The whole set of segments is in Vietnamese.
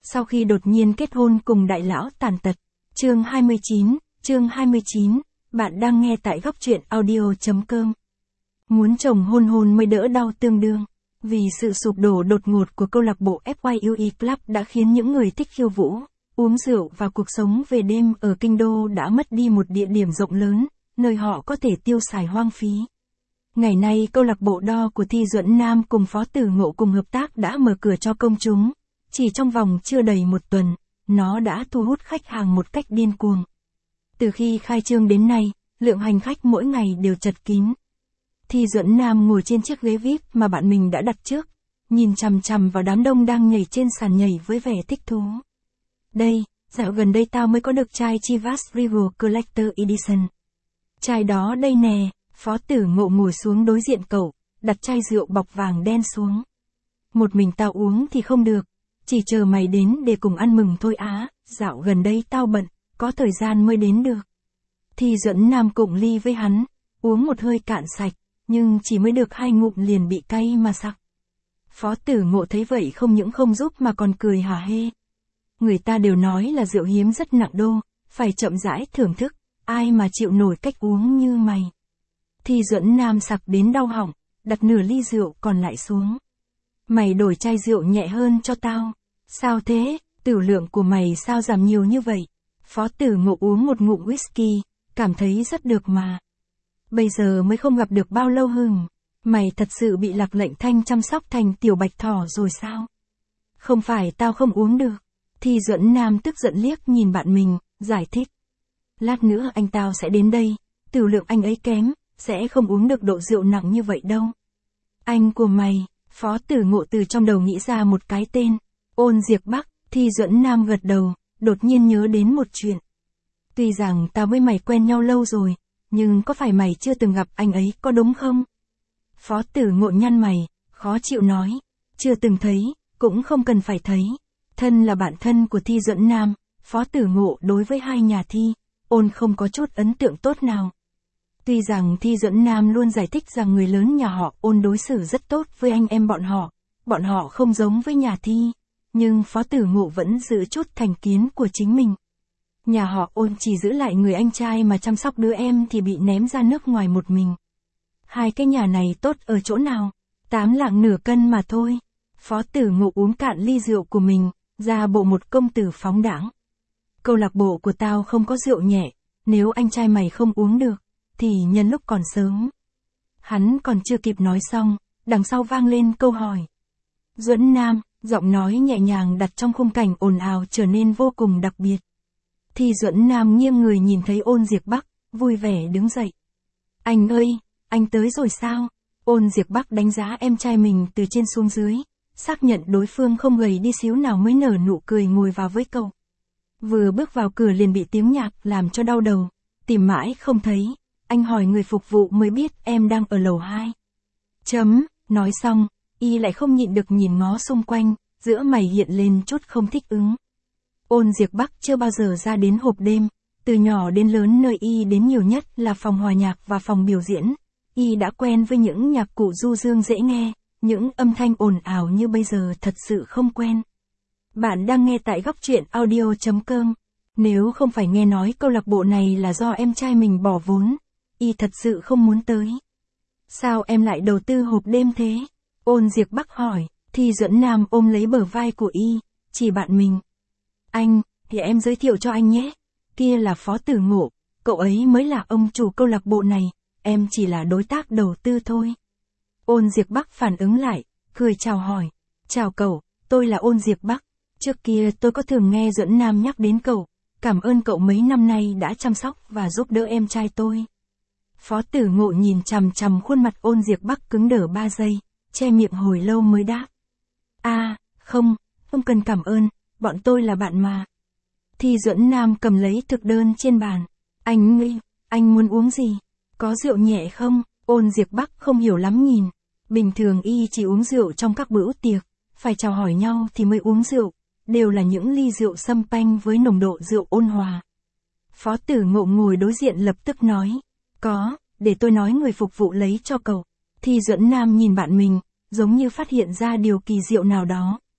sau khi đột nhiên kết hôn cùng đại lão tàn tật. Chương 29, bạn đang nghe tại góc truyện audio.com. Muốn chồng hôn hôn mới đỡ đau tương đương. Vì sự sụp đổ đột ngột của câu lạc bộ FYUE Club đã khiến những người thích khiêu vũ, uống rượu và cuộc sống về đêm ở kinh đô đã mất đi một địa điểm rộng lớn, nơi họ có thể tiêu xài hoang phí. Ngày nay câu lạc bộ đo của Thi Duẫn Nam cùng Phó Tử Ngộ cùng hợp tác đã mở cửa cho công chúng. Chỉ trong vòng chưa đầy một tuần, nó đã thu hút khách hàng một cách điên cuồng. Từ khi khai trương đến nay, lượng hành khách mỗi ngày đều chật kín. Thi Duẫn Nam ngồi trên chiếc ghế VIP mà bạn mình đã đặt trước, nhìn chằm chằm vào đám đông đang nhảy trên sàn nhảy với vẻ thích thú. Đây, dạo gần đây tao mới có được chai Chivas Regal Collector Edition. Chai đó đây nè. Phó Tử Ngộ ngồi xuống đối diện cậu, đặt chai rượu bọc vàng đen xuống. Một mình tao uống thì không được, chỉ chờ mày đến để cùng ăn mừng thôi á, dạo gần đây tao bận, có thời gian mới đến được. Thi Duẫn Nam cụng ly với hắn, uống một hơi cạn sạch, nhưng chỉ mới được 2 ngụm liền bị cay mà sặc. Phó Tử Ngộ thấy vậy không những không giúp mà còn cười hả hê. Người ta đều nói là rượu hiếm rất nặng đô, phải chậm rãi thưởng thức, ai mà chịu nổi cách uống như mày. Thi Duẫn Nam sặc đến đau họng, đặt nửa ly rượu còn lại xuống. Mày đổi chai rượu nhẹ hơn cho tao. Sao thế, tử lượng của mày sao giảm nhiều như vậy? Phó Tử Ngộ uống một ngụm whisky, cảm thấy rất được mà. Bây giờ mới không gặp được bao lâu hừng. Mày thật sự bị Lạc Lệnh Thanh chăm sóc thành tiểu bạch thỏ rồi sao? Không phải tao không uống được. Thi Duẫn Nam tức giận liếc nhìn bạn mình, giải thích. Lát nữa anh tao sẽ đến đây, tử lượng anh ấy kém, sẽ không uống được độ rượu nặng như vậy đâu. Anh của mày, Phó Tử Ngộ từ trong đầu nghĩ ra một cái tên, Ôn Diệp Bắc. Thi Duẫn Nam gật đầu, đột nhiên nhớ đến một chuyện. Tuy rằng tao với mày quen nhau lâu rồi, nhưng có phải mày chưa từng gặp anh ấy có đúng không? Phó Tử Ngộ nhăn mày, khó chịu nói, chưa từng thấy, cũng không cần phải thấy. Thân là bạn thân của Thi Duẫn Nam, Phó Tử Ngộ đối với hai nhà Thi, Ôn không có chút ấn tượng tốt nào. Tuy rằng Thi Duẫn Nam luôn giải thích rằng người lớn nhà họ Ôn đối xử rất tốt với anh em bọn họ không giống với nhà Thi, nhưng Phó Tử Ngộ vẫn giữ chút thành kiến của chính mình. Nhà họ Ôn chỉ giữ lại người anh trai mà chăm sóc đứa em thì bị ném ra nước ngoài một mình. Hai cái nhà này tốt ở chỗ nào? 8 lạng nửa cân mà thôi. Phó Tử Ngộ uống cạn ly rượu của mình, ra bộ một công tử phóng đãng. Câu lạc bộ của tao không có rượu nhẹ, nếu anh trai mày không uống được, thì nhân lúc còn sớm. Hắn còn chưa kịp nói xong, đằng sau vang lên câu hỏi. Duẫn Nam, giọng nói nhẹ nhàng đặt trong khung cảnh ồn ào trở nên vô cùng đặc biệt. Thi Duẫn Nam nghiêng người nhìn thấy Ôn Diệp Bắc, vui vẻ đứng dậy. Anh ơi, anh tới rồi sao? Ôn Diệp Bắc đánh giá em trai mình từ trên xuống dưới, xác nhận đối phương không gầy đi xíu nào mới nở nụ cười ngồi vào với cậu. Vừa bước vào cửa liền bị tiếng nhạc làm cho đau đầu, tìm mãi không thấy. Anh hỏi người phục vụ mới biết em đang ở lầu 2. Nói xong, y lại không nhịn được nhìn ngó xung quanh, giữa mày hiện lên chút không thích ứng. Ôn Diệp Bắc chưa bao giờ ra đến hộp đêm, từ nhỏ đến lớn nơi y đến nhiều nhất là phòng hòa nhạc và phòng biểu diễn. Y đã quen với những nhạc cụ du dương dễ nghe, những âm thanh ồn ào như bây giờ thật sự không quen. Bạn đang nghe tại góc truyện audio.com. Nếu không phải nghe nói câu lạc bộ này là do em trai mình bỏ vốn, y thật sự không muốn tới. Sao em lại đầu tư hộp đêm thế? Ôn Diệp Bắc hỏi. Thi Duẫn Nam ôm lấy bờ vai của y, chỉ bạn mình. Anh, thì em giới thiệu cho anh nhé. Kia là Phó Tử Ngộ, cậu ấy mới là ông chủ câu lạc bộ này, em chỉ là đối tác đầu tư thôi. Ôn Diệp Bắc phản ứng lại, cười chào hỏi. Chào cậu, tôi là Ôn Diệp Bắc. Trước kia tôi có thường nghe Duẫn Nam nhắc đến cậu, cảm ơn cậu mấy năm nay đã chăm sóc và giúp đỡ em trai tôi. Phó Tử Ngộ nhìn chằm chằm khuôn mặt Ôn Diệp Bắc cứng đờ 3 giây, che miệng hồi lâu mới đáp. Không cần cảm ơn, bọn tôi là bạn mà. Thi Duẫn Nam cầm lấy thực đơn trên bàn. Anh muốn uống gì? Có rượu nhẹ không? Ôn Diệp Bắc không hiểu lắm nhìn. Bình thường y chỉ uống rượu trong các bữa tiệc, phải chào hỏi nhau thì mới uống rượu, đều là những ly rượu sâm panh với nồng độ rượu ôn hòa. Phó Tử Ngộ ngồi đối diện lập tức nói. Có, để tôi nói người phục vụ lấy cho cậu. Thi Duẫn Nam nhìn bạn mình, giống như phát hiện ra điều kỳ diệu nào đó.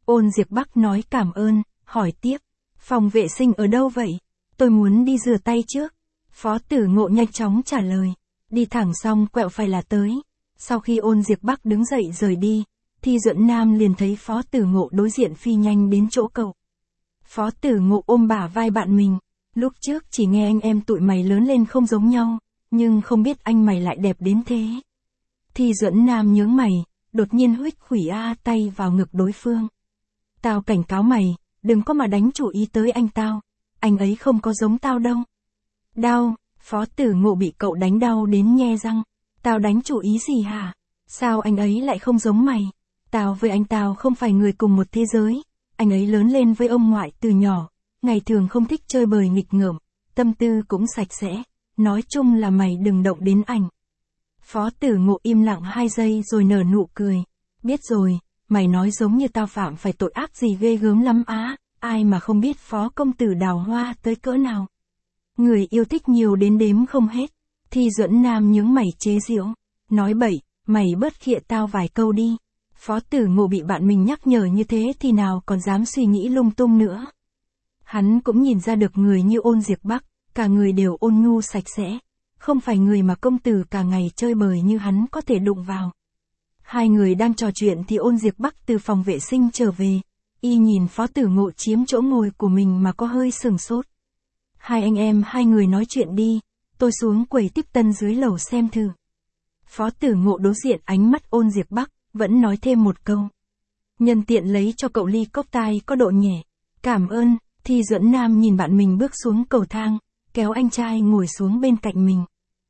Ôn Diệp Bắc nói cảm ơn, hỏi tiếp. Phòng vệ sinh ở đâu vậy? Tôi muốn đi rửa tay trước. Phó Tử Ngộ nhanh chóng trả lời. Đi thẳng xong quẹo phải là tới. Sau khi Ôn Diệp Bắc đứng dậy rời đi, Thi Duẫn Nam liền thấy Phó Tử Ngộ đối diện phi nhanh đến chỗ cậu. Phó Tử Ngộ ôm bả vai bạn mình. Lúc trước chỉ nghe anh em tụi mày lớn lên không giống nhau, nhưng không biết anh mày lại đẹp đến thế. Thi Duẫn Nam nhướng mày, đột nhiên huých khủy tay vào ngực đối phương. Tao cảnh cáo mày, đừng có mà đánh chủ ý tới anh tao. Anh ấy không có giống tao đâu. Đau, Phó Tử Ngộ bị cậu đánh đau đến nhe răng. Tao đánh chủ ý gì hả? Sao anh ấy lại không giống mày? Tao với anh tao không phải người cùng một thế giới. Anh ấy lớn lên với ông ngoại từ nhỏ, ngày thường không thích chơi bời nghịch ngợm, tâm tư cũng sạch sẽ. Nói chung là mày đừng động đến ảnh. Phó Tử Ngộ im lặng 2 giây rồi nở nụ cười. Biết rồi, mày nói giống như tao phạm phải tội ác gì ghê gớm lắm á, ai mà không biết Phó công tử Đào Hoa tới cỡ nào. Người yêu thích nhiều đến đếm không hết. Thi Duẫn Nam nhướng mày chế giễu, nói bậy, mày bớt khịa tao vài câu đi. Phó Tử Ngộ bị bạn mình nhắc nhở như thế thì nào còn dám suy nghĩ lung tung nữa. Hắn cũng nhìn ra được người như Ôn Diệp Bắc, cả người đều ôn nhu sạch sẽ, không phải người mà công tử cả ngày chơi bời như hắn có thể đụng vào. Hai người đang trò chuyện thì Ôn Diệp Bắc từ phòng vệ sinh trở về, y nhìn Phó Tử Ngộ chiếm chỗ ngồi của mình mà có hơi sừng sốt. Hai anh em hai người nói chuyện đi, tôi xuống quầy tiếp tân dưới lầu xem thử. Phó Tử Ngộ đối diện ánh mắt Ôn Diệp Bắc, vẫn nói thêm một câu. Nhân tiện lấy cho cậu ly cốc tai có độ nhẹ. Cảm ơn. Thi Duẫn Nam nhìn bạn mình bước xuống cầu thang, kéo anh trai ngồi xuống bên cạnh mình.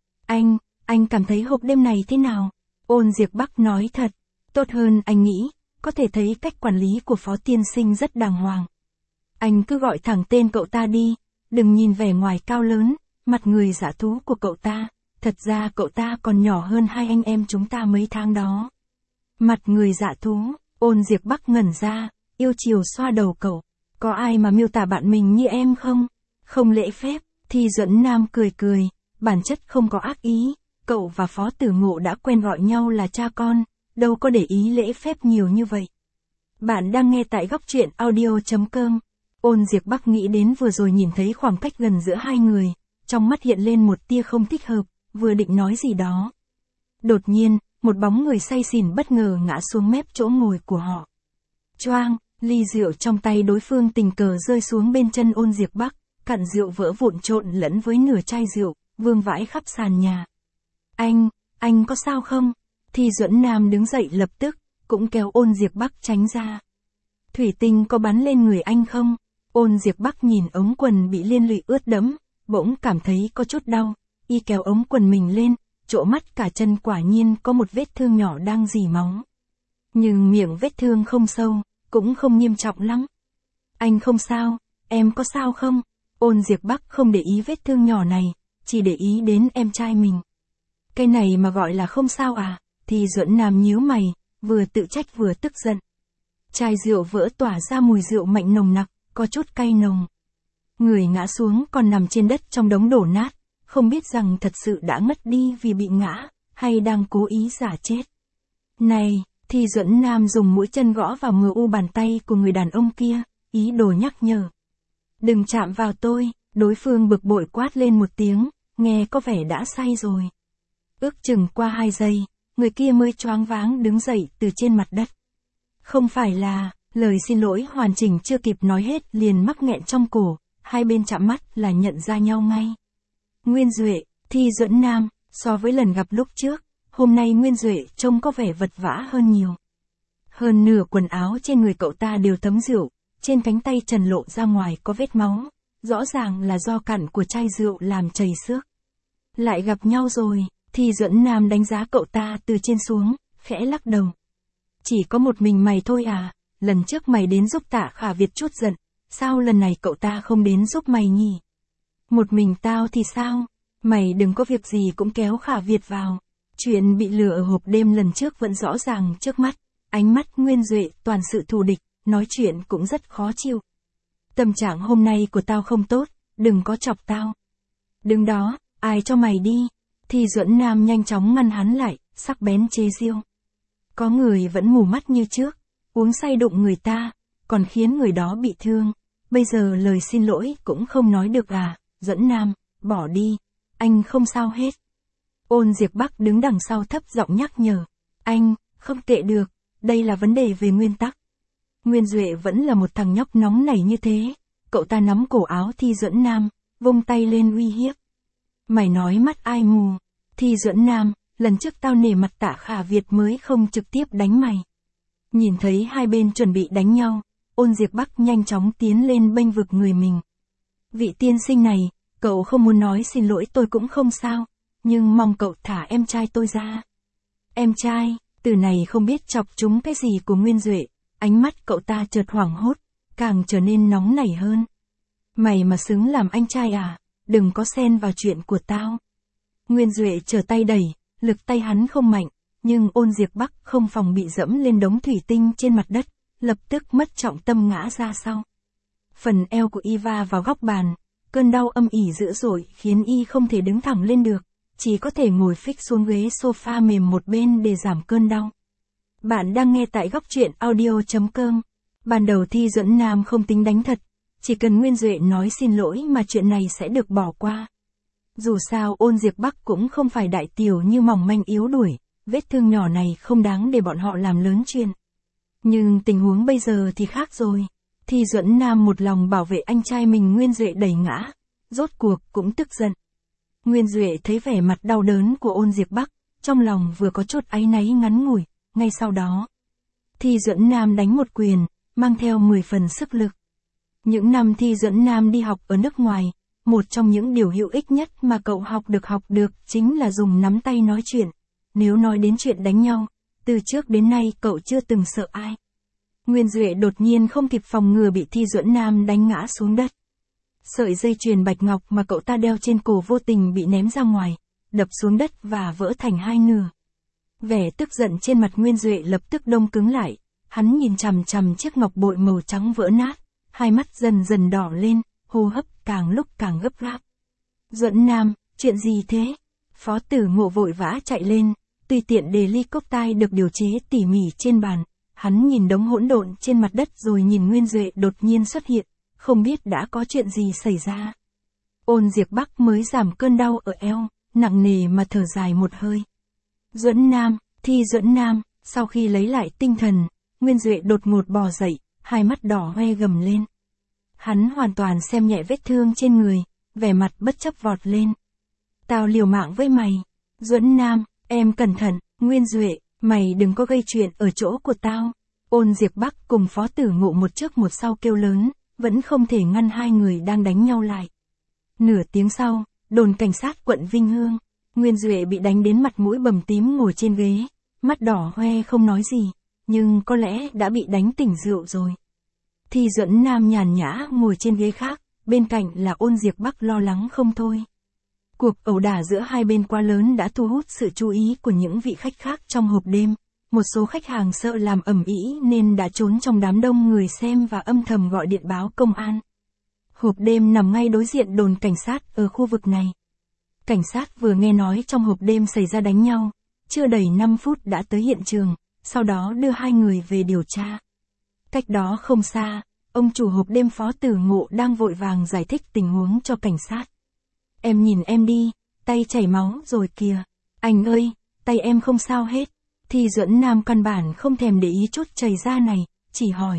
Anh cảm thấy hộp đêm này thế nào? Ôn Diệp Bắc nói thật, tốt hơn anh nghĩ, có thể thấy cách quản lý của Phó tiên sinh rất đàng hoàng. Anh cứ gọi thẳng tên cậu ta đi, đừng nhìn vẻ ngoài cao lớn, mặt người dã thú của cậu ta, thật ra cậu ta còn nhỏ hơn hai anh em chúng ta mấy tháng đó. Mặt người dã thú, Ôn Diệp Bắc ngẩn ra, yêu chiều xoa đầu cậu. Có ai mà miêu tả bạn mình như em không? Không lễ phép. Thi Duẫn Nam cười, bản chất không có ác ý, cậu và Phó Tử Ngộ đã quen gọi nhau là cha con, đâu có để ý lễ phép nhiều như vậy. Bạn đang nghe tại góc truyện audio.com. Ôn Diệp Bắc nghĩ đến vừa rồi nhìn thấy khoảng cách gần giữa hai người, trong mắt hiện lên một tia không thích hợp, vừa định nói gì đó. Đột nhiên, một bóng người say xỉn bất ngờ ngã xuống mép chỗ ngồi của họ. Choang, ly rượu trong tay đối phương tình cờ rơi xuống bên chân Ôn Diệp Bắc, cặn rượu vỡ vụn trộn lẫn với nửa chai rượu, vương vãi khắp sàn nhà. Anh có sao không? Thi Duẫn Nam đứng dậy lập tức, cũng kéo Ôn Diệp Bắc tránh ra. Thủy tinh có bắn lên người anh không? Ôn Diệp Bắc nhìn ống quần bị liên lụy ướt đẫm, bỗng cảm thấy có chút đau, y kéo ống quần mình lên, chỗ mắt cả chân quả nhiên có một vết thương nhỏ đang rỉ máu. Nhưng miệng vết thương không sâu, cũng không nghiêm trọng lắm. Anh không sao, em có sao không? Ôn Diệp Bắc không để ý vết thương nhỏ này, chỉ để ý đến em trai mình. Cái này mà gọi là không sao à? Thì Duẫn Nam nhíu mày, vừa tự trách vừa tức giận. Chai rượu vỡ tỏa ra mùi rượu mạnh nồng nặc, có chút cay nồng. Người ngã xuống còn nằm trên đất trong đống đổ nát, không biết rằng thật sự đã ngất đi vì bị ngã, hay đang cố ý giả chết. Này, Thi Duẫn Nam dùng mũi chân gõ vào mu bàn tay của người đàn ông kia, ý đồ nhắc nhở. Đừng chạm vào tôi, đối phương bực bội quát lên một tiếng, nghe có vẻ đã say rồi. Ước chừng qua 2 giây, người kia mới choáng váng đứng dậy từ trên mặt đất. Không phải là, lời xin lỗi hoàn chỉnh chưa kịp nói hết liền mắc nghẹn trong cổ, hai bên chạm mắt là nhận ra nhau ngay. Nguyên Duệ, Thi Duẫn Nam, so với lần gặp lúc trước, hôm nay Nguyên Duệ trông có vẻ vật vã hơn nhiều. Hơn nửa quần áo trên người cậu ta đều thấm rượu, trên cánh tay trần lộ ra ngoài có vết máu, rõ ràng là do cặn của chai rượu làm chảy xước. Lại gặp nhau rồi, Thi Duẫn Nam đánh giá cậu ta từ trên xuống, khẽ lắc đầu. Chỉ có một mình mày thôi à, lần trước mày đến giúp Tạ Khả Việt chút giận, sao lần này cậu ta không đến giúp mày nhỉ? Một mình tao thì sao? Mày đừng có việc gì cũng kéo Khả Việt vào. Chuyện bị lừa ở hộp đêm lần trước vẫn rõ ràng trước mắt, ánh mắt Nguyên Duệ toàn sự thù địch, nói chuyện cũng rất khó chịu. Tâm trạng hôm nay của tao không tốt, đừng có chọc tao. Đứng đó, ai cho mày đi? Thi Duẫn Nam nhanh chóng ngăn hắn lại, sắc bén chế giễu. Có người vẫn mù mắt như trước, uống say đụng người ta, còn khiến người đó bị thương. Bây giờ lời xin lỗi cũng không nói được à, Duẫn Nam, bỏ đi, anh không sao hết. Ôn Diệp Bắc đứng đằng sau thấp giọng nhắc nhở, anh, không tệ được, đây là vấn đề về nguyên tắc. Nguyên Duệ vẫn là một thằng nhóc nóng nảy như thế, cậu ta nắm cổ áo Thi Duẫn Nam, vung tay lên uy hiếp. Mày nói mắt ai mù, Thi Duẫn Nam, lần trước tao nể mặt Tạ Khả Việt mới không trực tiếp đánh mày. Nhìn thấy hai bên chuẩn bị đánh nhau, Ôn Diệp Bắc nhanh chóng tiến lên bênh vực người mình. Vị tiên sinh này, cậu không muốn nói xin lỗi tôi cũng không sao, nhưng mong cậu thả em trai tôi ra. Em trai, từ này không biết chọc chúng cái gì của Nguyên Duệ, ánh mắt cậu ta chợt hoảng hốt, càng trở nên nóng nảy hơn. Mày mà xứng làm anh trai à, đừng có xen vào chuyện của tao. Nguyên Duệ trở tay đẩy, lực tay hắn không mạnh, nhưng Ôn Diệp Bắc không phòng bị dẫm lên đống thủy tinh trên mặt đất, lập tức mất trọng tâm ngã ra sau. Phần eo của y va vào góc bàn, cơn đau âm ỉ dữ dội khiến y không thể đứng thẳng lên được, chỉ có thể ngồi phịch xuống ghế sofa mềm một bên để giảm cơn đau. Bạn đang nghe tại góc truyện audio.com. Ban đầu Thi Duẫn Nam không tính đánh thật, chỉ cần Nguyên Duệ nói xin lỗi mà chuyện này sẽ được bỏ qua. Dù sao Ôn Diệp Bắc cũng không phải đại tiểu như mỏng manh yếu đuổi, vết thương nhỏ này không đáng để bọn họ làm lớn chuyện. Nhưng tình huống bây giờ thì khác rồi. Thi Duẫn Nam một lòng bảo vệ anh trai mình Nguyên Duệ đẩy ngã, rốt cuộc cũng tức giận. Nguyên Duệ thấy vẻ mặt đau đớn của Ôn Diệp Bắc, trong lòng vừa có chút áy náy ngắn ngủi, ngay sau đó. Thi Duẫn Nam đánh một quyền, mang theo 10 phần sức lực. Những năm Thi Duẫn Nam đi học ở nước ngoài, một trong những điều hữu ích nhất mà cậu học được chính là dùng nắm tay nói chuyện. Nếu nói đến chuyện đánh nhau, từ trước đến nay cậu chưa từng sợ ai. Nguyên Duệ đột nhiên không kịp phòng ngừa bị Thi Duẫn Nam đánh ngã xuống đất. Sợi dây chuyền bạch ngọc mà cậu ta đeo trên cổ vô tình bị ném ra ngoài, đập xuống đất và vỡ thành hai nửa. Vẻ tức giận trên mặt Nguyên Duệ lập tức đông cứng lại, hắn nhìn chằm chằm chiếc ngọc bội màu trắng vỡ nát, hai mắt dần dần đỏ lên, hô hấp càng lúc càng gấp gáp. Duẫn Nam, chuyện gì thế? Phó Tử Ngộ vội vã chạy lên, tùy tiện đề ly cốc tai được điều chế tỉ mỉ trên bàn, hắn nhìn đống hỗn độn trên mặt đất rồi nhìn Nguyên Duệ đột nhiên xuất hiện, không biết đã có chuyện gì xảy ra. Ôn Diệp Bắc mới giảm cơn đau ở eo, nặng nề mà thở dài một hơi. Duẫn Nam, Thi Duẫn Nam, sau khi lấy lại tinh thần, Nguyên Duệ đột ngột bò dậy, hai mắt đỏ hoe gầm lên. Hắn hoàn toàn xem nhẹ vết thương trên người, vẻ mặt bất chấp vọt lên. Tao liều mạng với mày. Duẫn Nam, em cẩn thận, Nguyên Duệ, mày đừng có gây chuyện ở chỗ của tao. Ôn Diệp Bắc cùng Phó Tử Ngộ một trước một sau kêu lớn, vẫn không thể ngăn hai người đang đánh nhau lại. Nửa tiếng sau, đồn cảnh sát quận Vinh Hương, Nguyên Duệ bị đánh đến mặt mũi bầm tím ngồi trên ghế, mắt đỏ hoe không nói gì, nhưng có lẽ đã bị đánh tỉnh rượu rồi. Thi Duẫn Nam nhàn nhã ngồi trên ghế khác, bên cạnh là Ôn Diệp Bắc lo lắng không thôi. Cuộc ẩu đả giữa hai bên quá lớn đã thu hút sự chú ý của những vị khách khác trong hộp đêm. Một số khách hàng sợ làm ầm ĩ nên đã trốn trong đám đông người xem và âm thầm gọi điện báo công an. Hộp đêm nằm ngay đối diện đồn cảnh sát ở khu vực này. Cảnh sát vừa nghe nói trong hộp đêm xảy ra đánh nhau, chưa đầy 5 phút đã tới hiện trường, sau đó đưa hai người về điều tra. Cách đó không xa, ông chủ hộp đêm Phó Tử Ngộ đang vội vàng giải thích tình huống cho cảnh sát. Em nhìn em đi, tay chảy máu rồi kìa. Anh ơi, tay em không sao hết. Thi Duẫn Nam căn bản không thèm để ý chút chảy ra này, chỉ hỏi.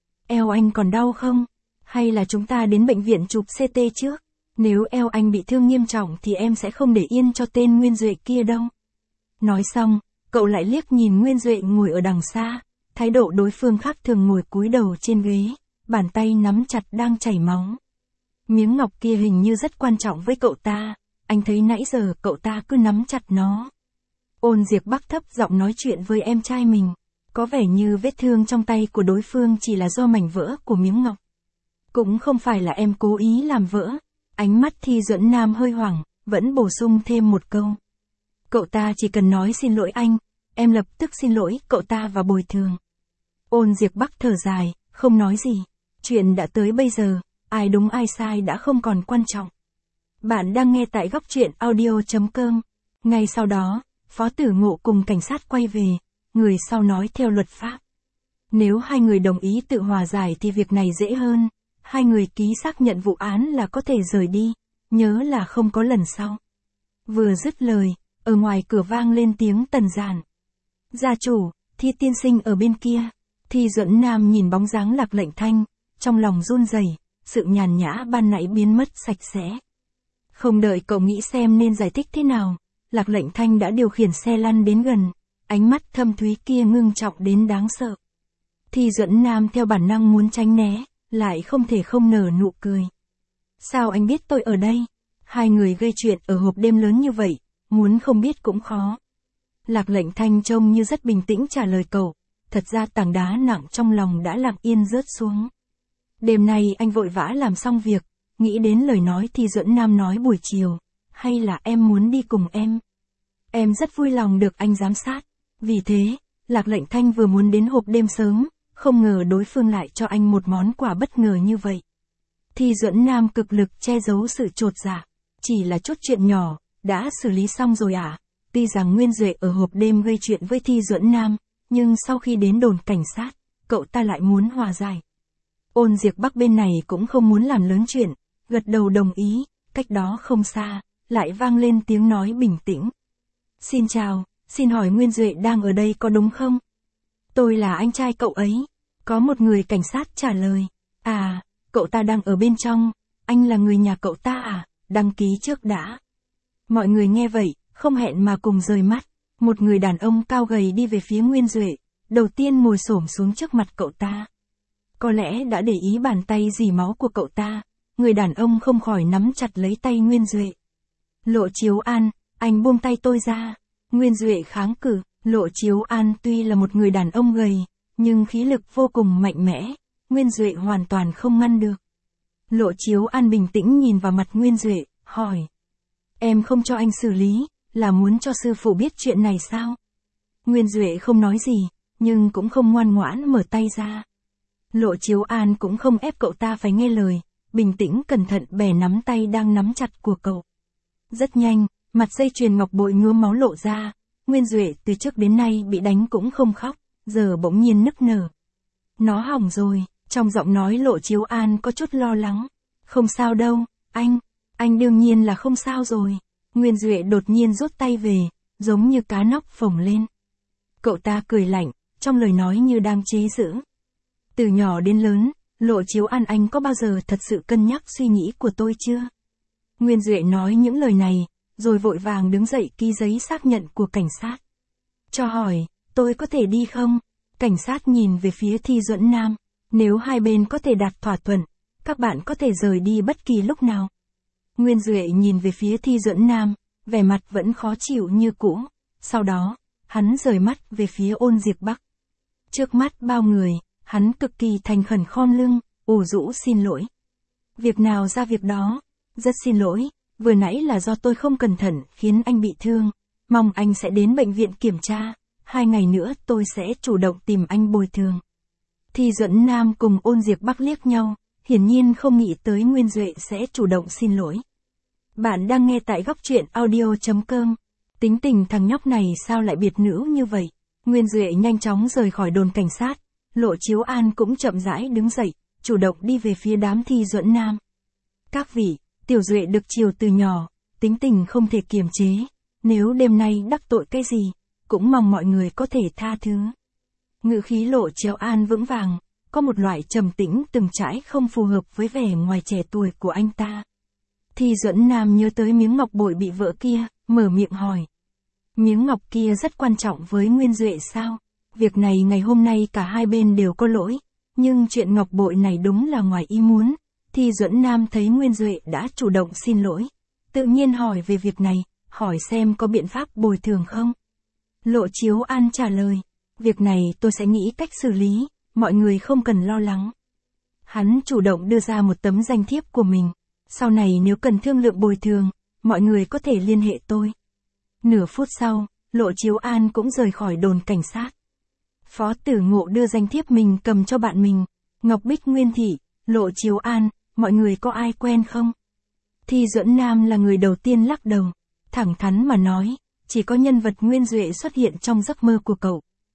Eo anh còn đau không? Hay là chúng ta đến bệnh viện chụp CT trước? Nếu eo anh bị thương nghiêm trọng thì em sẽ không để yên cho tên Nguyên Duệ kia đâu. Nói xong, cậu lại liếc nhìn Nguyên Duệ ngồi ở đằng xa, thái độ đối phương khác thường ngồi cúi đầu trên ghế, bàn tay nắm chặt đang chảy máu. Miếng ngọc kia hình như rất quan trọng với cậu ta, anh thấy nãy giờ cậu ta cứ nắm chặt nó. Ôn Diệp Bắc thấp giọng nói chuyện với em trai mình, có vẻ như vết thương trong tay của đối phương chỉ là do mảnh vỡ của miếng ngọc. Cũng không phải là em cố ý làm vỡ. Ánh mắt Thi Duẫn Nam hơi hoảng, vẫn bổ sung thêm một câu. Cậu ta chỉ cần nói xin lỗi anh, em lập tức xin lỗi cậu ta và bồi thường. Ôn Diệp Bắc thở dài, không nói gì. Chuyện đã tới bây giờ, ai đúng ai sai đã không còn quan trọng. Bạn đang nghe tại góc truyện audio.com. Ngay sau đó, Phó Tử Ngộ cùng cảnh sát quay về, người sau nói theo luật pháp. Nếu hai người đồng ý tự hòa giải thì việc này dễ hơn. Hai người ký xác nhận vụ án là có thể rời đi, nhớ là không có lần sau. Vừa dứt lời, ở ngoài cửa vang lên tiếng Tần Giản. Gia chủ, Thi tiên sinh ở bên kia. Thi Duẫn Nam nhìn bóng dáng Lạc Lệnh Thanh, trong lòng run rẩy, sự nhàn nhã ban nãy biến mất sạch sẽ. Không đợi cậu nghĩ xem nên giải thích thế nào, Lạc Lệnh Thanh đã điều khiển xe lăn đến gần, ánh mắt thâm thúy kia ngưng trọng đến đáng sợ. Thi Duẫn Nam theo bản năng muốn tránh né, lại không thể không nở nụ cười. Sao anh biết tôi ở đây? Hai người gây chuyện ở hộp đêm lớn như vậy, muốn không biết cũng khó. Lạc Lệnh Thanh trông như rất bình tĩnh trả lời cậu, thật ra tảng đá nặng trong lòng đã lặng yên rớt xuống. Đêm nay anh vội vã làm xong việc, nghĩ đến lời nói Thi Duẫn Nam nói buổi chiều, hay là em muốn đi cùng em? Em rất vui lòng được anh giám sát, vì thế, Lạc Lệnh Thanh vừa muốn đến hộp đêm sớm, không ngờ đối phương lại cho anh một món quà bất ngờ như vậy. Thi Duẫn Nam cực lực che giấu sự chột dạ, chỉ là chút chuyện nhỏ, đã xử lý xong rồi à? Tuy rằng Nguyên Duệ ở hộp đêm gây chuyện với Thi Duẫn Nam, nhưng sau khi đến đồn cảnh sát, cậu ta lại muốn hòa giải. Ôn Diệp Bắc bên này cũng không muốn làm lớn chuyện, gật đầu đồng ý, cách đó không xa, lại vang lên tiếng nói bình tĩnh. Xin chào, xin hỏi Nguyên Duệ đang ở đây có đúng không? Tôi là anh trai cậu ấy. Có một người cảnh sát trả lời. À, cậu ta đang ở bên trong, anh là người nhà cậu ta à, đăng ký trước đã. Mọi người nghe vậy, không hẹn mà cùng rời mắt. Một người đàn ông cao gầy đi về phía Nguyên Duệ, đầu tiên ngồi xổm xuống trước mặt cậu ta. Có lẽ đã để ý bàn tay rỉ máu của cậu ta, người đàn ông không khỏi nắm chặt lấy tay Nguyên Duệ. Lộ Chiếu An, anh buông tay tôi ra. Nguyên Duệ kháng cự, Lộ Chiếu An tuy là một người đàn ông gầy, nhưng khí lực vô cùng mạnh mẽ, Nguyên Duệ hoàn toàn không ngăn được. Lộ Chiếu An bình tĩnh nhìn vào mặt Nguyên Duệ, hỏi. Em không cho anh xử lý, là muốn cho sư phụ biết chuyện này sao? Nguyên Duệ không nói gì, nhưng cũng không ngoan ngoãn mở tay ra. Lộ Chiếu An cũng không ép cậu ta phải nghe lời, bình tĩnh cẩn thận bẻ nắm tay đang nắm chặt của cậu. Rất nhanh, mặt dây chuyền ngọc bội nhuốm máu lộ ra, Nguyên Duệ từ trước đến nay bị đánh cũng không khóc, giờ bỗng nhiên nức nở. Nó hỏng rồi, trong giọng nói Lộ Chiếu An có chút lo lắng. Không sao đâu, anh đương nhiên là không sao rồi. Nguyên Duệ đột nhiên rút tay về, giống như cá nóc phồng lên. Cậu ta cười lạnh, trong lời nói như đang chế giễu. Từ nhỏ đến lớn, Lộ Chiếu An anh có bao giờ thật sự cân nhắc suy nghĩ của tôi chưa? Nguyên Duệ nói những lời này, rồi vội vàng đứng dậy ký giấy xác nhận của cảnh sát. Cho hỏi, tôi có thể đi không? Cảnh sát nhìn về phía Thi Duẫn Nam, nếu hai bên có thể đạt thỏa thuận, các bạn có thể rời đi bất kỳ lúc nào. Nguyên Duệ nhìn về phía Thi Duẫn Nam, vẻ mặt vẫn khó chịu như cũ, sau đó, hắn rời mắt về phía Ôn Diệp Bắc. Trước mắt bao người, hắn cực kỳ thành khẩn khom lưng, ủ rũ xin lỗi. Việc nào ra việc đó, rất xin lỗi, vừa nãy là do tôi không cẩn thận khiến anh bị thương, mong anh sẽ đến bệnh viện kiểm tra, 2 ngày nữa tôi sẽ chủ động tìm anh bồi thường. Thi Duẫn Nam cùng Ôn Diệp Bắc liếc nhau, hiển nhiên không nghĩ tới Nguyên Duệ sẽ chủ động xin lỗi. Bạn đang nghe tại góc truyện audio.com. Tính tình thằng nhóc này sao lại biệt nữ như vậy? Nguyên Duệ nhanh chóng rời khỏi đồn cảnh sát, Lộ Chiếu An cũng chậm rãi đứng dậy, chủ động đi về phía đám Thi Duẫn Nam. Các vị, Tiểu Duệ được chiều từ nhỏ, tính tình không thể kiềm chế, nếu đêm nay đắc tội cái gì, cũng mong mọi người có thể tha thứ. Ngữ khí Lộ Chiếu An vững vàng, có một loại trầm tĩnh từng trải không phù hợp với vẻ ngoài trẻ tuổi của anh ta. Thi Duẫn Nam nhớ tới miếng ngọc bội bị vỡ kia, mở miệng hỏi. Miếng ngọc kia rất quan trọng với Nguyên Duệ sao? Việc này ngày hôm nay cả hai bên đều có lỗi, nhưng chuyện ngọc bội này đúng là ngoài ý muốn. Thi Duẫn Nam thấy Nguyên Duệ đã chủ động xin lỗi, tự nhiên hỏi về việc này, hỏi xem có biện pháp bồi thường không? Lộ Chiếu An trả lời, việc này tôi sẽ nghĩ cách xử lý, mọi người không cần lo lắng. Hắn chủ động đưa ra một tấm danh thiếp của mình, sau này nếu cần thương lượng bồi thường, mọi người có thể liên hệ tôi. Nửa phút sau, Lộ Chiếu An cũng rời khỏi đồn cảnh sát. Phó Tử Ngộ đưa danh thiếp mình cầm cho bạn mình, Ngọc Bích Nguyên Thị, Lộ Chiếu An, mọi người có ai quen không? Thi Duẫn Nam là người đầu tiên lắc đầu, thẳng thắn mà nói, chỉ có nhân vật Nguyên Duệ xuất hiện trong giấc mơ của cậu,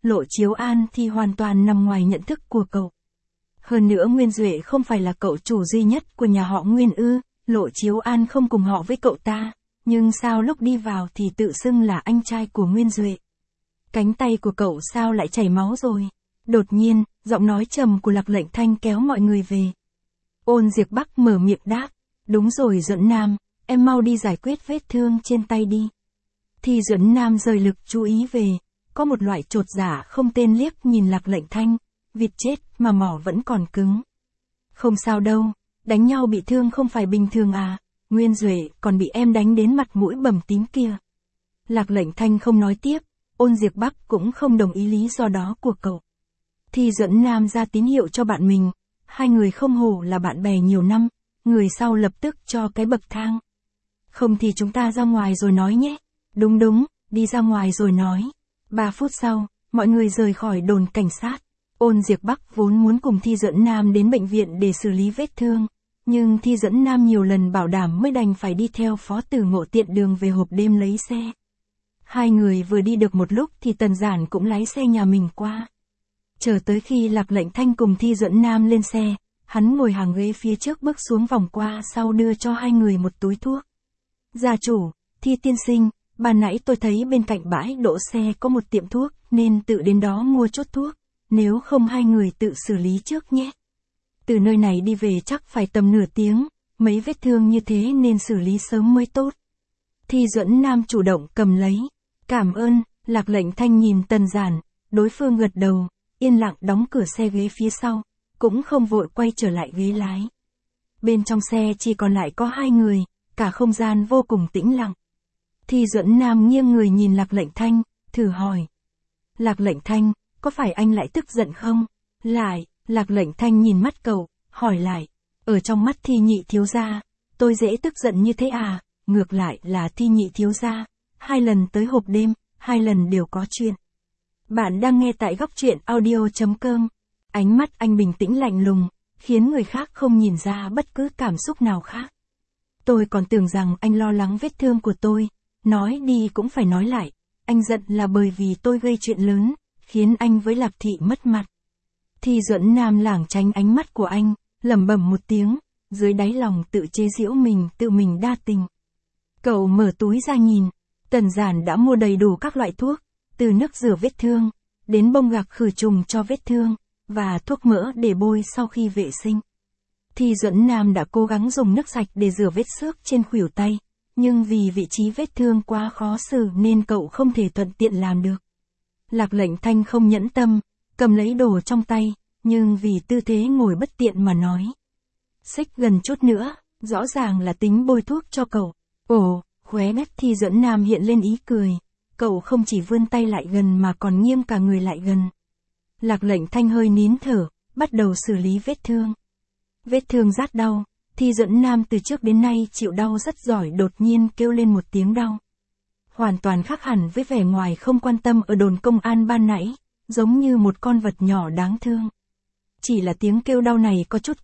Lộ Chiếu An thì hoàn toàn nằm ngoài nhận thức của cậu. Hơn nữa Nguyên Duệ không phải là cậu chủ duy nhất của nhà họ Nguyên ư, Lộ Chiếu An không cùng họ với cậu ta, nhưng sao lúc đi vào thì tự xưng là anh trai của Nguyên Duệ. Cánh tay của cậu sao lại chảy máu rồi? Đột nhiên, giọng nói trầm của Lạc Lệnh Thanh kéo mọi người về. Ôn Diệp Bắc mở miệng đáp, đúng rồi Duẫn Nam, em mau đi giải quyết vết thương trên tay đi. Thì Duẫn Nam rời lực chú ý về, có một loại chột dạ không tên liếc nhìn Lạc Lệnh Thanh, vịt chết mà mỏ vẫn còn cứng. Không sao đâu, đánh nhau bị thương không phải bình thường à, Nguyên Duệ còn bị em đánh đến mặt mũi bầm tím kia. Lạc Lệnh Thanh không nói tiếp, Ôn Diệp Bắc cũng không đồng ý lý do đó của cậu. Thì Duẫn Nam ra tín hiệu cho bạn mình, hai người không hổ là bạn bè nhiều năm, người sau lập tức cho cái bậc thang. Không thì chúng ta ra ngoài rồi nói nhé. Đúng đúng, đi ra ngoài rồi nói. 3 phút sau, mọi người rời khỏi đồn cảnh sát. Ôn Diệp Bắc vốn muốn cùng Thi Duẫn Nam đến bệnh viện để xử lý vết thương, nhưng Thi Duẫn Nam nhiều lần bảo đảm mới đành phải đi theo Phó Tử Ngộ tiện đường về hộp đêm lấy xe. Hai người vừa đi được một lúc thì Tần Giản cũng lái xe nhà mình qua. Chờ tới khi Lạc Lệnh Thanh cùng Thi Duẫn Nam lên xe, hắn ngồi hàng ghế phía trước bước xuống vòng qua sau đưa cho hai người một túi thuốc. Gia chủ, Thi tiên sinh, ban nãy tôi thấy bên cạnh bãi đỗ xe có một tiệm thuốc nên tự đến đó mua chút thuốc, nếu không hai người tự xử lý trước nhé. Từ nơi này đi về chắc phải tầm nửa tiếng, mấy vết thương như thế nên xử lý sớm mới tốt. Thi Duẫn Nam chủ động cầm lấy. Cảm ơn, Lạc Lệnh Thanh nhìn Tần Giản, đối phương gật đầu, yên lặng đóng cửa xe ghế phía sau, cũng không vội quay trở lại ghế lái. Bên trong xe chỉ còn lại có hai người, cả không gian vô cùng tĩnh lặng. Thi Duẫn Nam nghiêng người nhìn Lạc Lệnh Thanh, thử hỏi. Lạc Lệnh Thanh, có phải anh lại tức giận không? Lại, Lạc Lệnh Thanh nhìn mắt cậu, hỏi lại. Ở trong mắt Thi nhị thiếu gia, tôi dễ tức giận như thế à? Ngược lại là Thi nhị thiếu gia, 2 lần tới hộp đêm, 2 lần đều có chuyện. Bạn đang nghe tại góc truyện audio.com. Ánh mắt anh bình tĩnh lạnh lùng, khiến người khác không nhìn ra bất cứ cảm xúc nào khác. Tôi còn tưởng rằng anh lo lắng vết thương của tôi, nói đi cũng phải nói lại, anh giận là bởi vì tôi gây chuyện lớn, khiến anh với Lạc Thị mất mặt. Thi Duẫn Nam lảng tránh ánh mắt của anh, lẩm bẩm một tiếng, dưới đáy lòng tự chế giễu mình tự mình đa tình. Cậu mở túi ra nhìn, Tần Giản đã mua đầy đủ các loại thuốc, từ nước rửa vết thương, đến bông gạc khử trùng cho vết thương, và thuốc mỡ để bôi sau khi vệ sinh. Thi Duẫn Nam đã cố gắng dùng nước sạch để rửa vết xước trên khuỷu tay, nhưng vì vị trí vết thương quá khó xử nên cậu không thể thuận tiện làm được. Lạc Lệnh Thanh không nhẫn tâm, cầm lấy đồ trong tay, nhưng vì tư thế ngồi bất tiện mà nói. Xích gần chút nữa, rõ ràng là tính bôi thuốc cho cậu. Ồ, khóe mắt Thi Duẫn Nam hiện lên ý cười, cậu không chỉ vươn tay lại gần mà còn nghiêng cả người lại gần. Lạc Lệnh Thanh hơi nín thở, bắt đầu xử lý vết thương. Vết thương rát đau, Thi Duẫn Nam từ trước đến nay chịu đau rất giỏi đột nhiên kêu lên một tiếng đau. Hoàn toàn khác hẳn với vẻ ngoài không quan tâm ở đồn công an ban nãy, giống như một con vật nhỏ đáng thương. Chỉ là tiếng kêu đau này có chút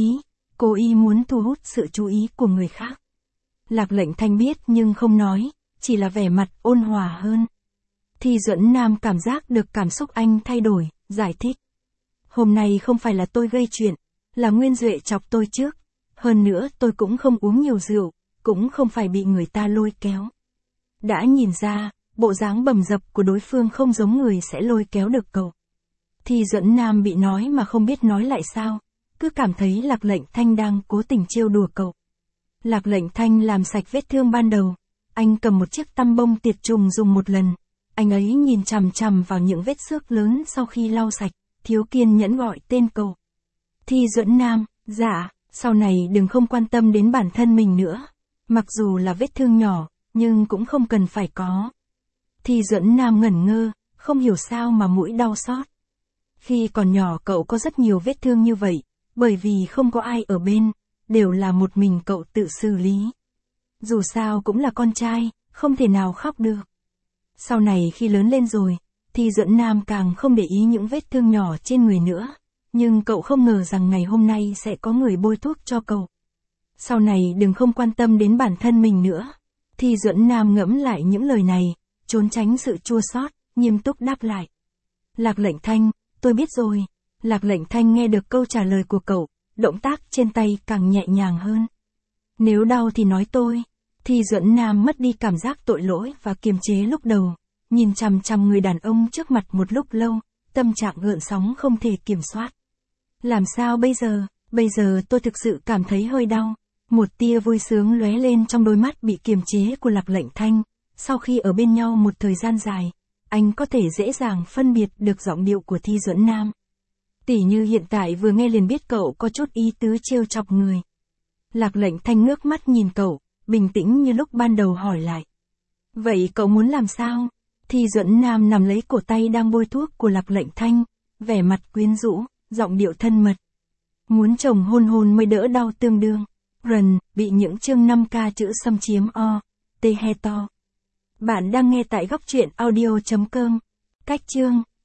cố ý muốn thu hút sự chú ý của người khác. Lạc Lệnh Thanh biết nhưng không nói, chỉ là vẻ mặt ôn hòa hơn. Thi Duẫn Nam cảm giác được cảm xúc anh thay đổi, giải thích. Hôm nay không phải là tôi gây chuyện, là Nguyên Duệ chọc tôi trước. Hơn nữa tôi cũng không uống nhiều rượu, cũng không phải bị người ta lôi kéo. Đã nhìn ra, bộ dáng bầm dập của đối phương không giống người sẽ lôi kéo được cậu. Thi Duẫn Nam bị nói mà không biết nói lại sao, cứ cảm thấy Lạc Lệnh Thanh đang cố tình trêu đùa cậu. Lạc Lệnh Thanh làm sạch vết thương ban đầu, anh cầm một chiếc tăm bông tiệt trùng dùng một lần, anh ấy nhìn chằm chằm vào những vết xước lớn sau khi lau sạch, thiếu kiên nhẫn gọi tên cậu. Thi Duẫn Nam, dạ, sau này đừng không quan tâm đến bản thân mình nữa, mặc dù là vết thương nhỏ, nhưng cũng không cần phải có. Thi Duẫn Nam ngẩn ngơ, không hiểu sao mà mũi đau xót. Khi còn nhỏ cậu có rất nhiều vết thương như vậy, bởi vì không có ai ở bên, đều là một mình cậu tự xử lý. Dù sao cũng là con trai, không thể nào khóc được. Sau này khi lớn lên rồi, Thi Duẫn Nam càng không để ý những vết thương nhỏ trên người nữa, nhưng cậu không ngờ rằng ngày hôm nay sẽ có người bôi thuốc cho cậu. Sau này đừng không quan tâm đến bản thân mình nữa. Thi Duẫn Nam ngẫm lại những lời này, trốn tránh sự chua xót, nghiêm túc đáp lại. Lạc Lệnh Thanh, tôi biết rồi. Lạc Lệnh Thanh nghe được câu trả lời của cậu, động tác trên tay càng nhẹ nhàng hơn. Nếu đau thì nói tôi. Thi Duẫn Nam mất đi cảm giác tội lỗi và kiềm chế lúc đầu, nhìn chằm chằm người đàn ông trước mặt một lúc lâu, tâm trạng gợn sóng không thể kiểm soát. Làm sao bây giờ? Bây giờ tôi thực sự cảm thấy hơi đau. Một tia vui sướng lóe lên trong đôi mắt bị kiềm chế của Lạc Lệnh Thanh. Sau khi ở bên nhau một thời gian dài, anh có thể dễ dàng phân biệt được giọng điệu của Thi Duẫn Nam. Tỉ như hiện tại vừa nghe liền biết cậu có chút ý tứ trêu chọc người. Lạc Lệnh Thanh ngước mắt nhìn cậu, bình tĩnh như lúc ban đầu hỏi lại. Vậy cậu muốn làm sao? Thi Duẫn Nam nắm lấy cổ tay đang bôi thuốc của Lạc Lệnh Thanh, vẻ mặt quyến rũ, giọng điệu thân mật. Muốn chồng hôn hôn mới đỡ đau tương đương. Rần, bị những chương 5K chữ xâm chiếm o, tê he to. Bạn đang nghe tại góc truyện audio.com. Cách chương.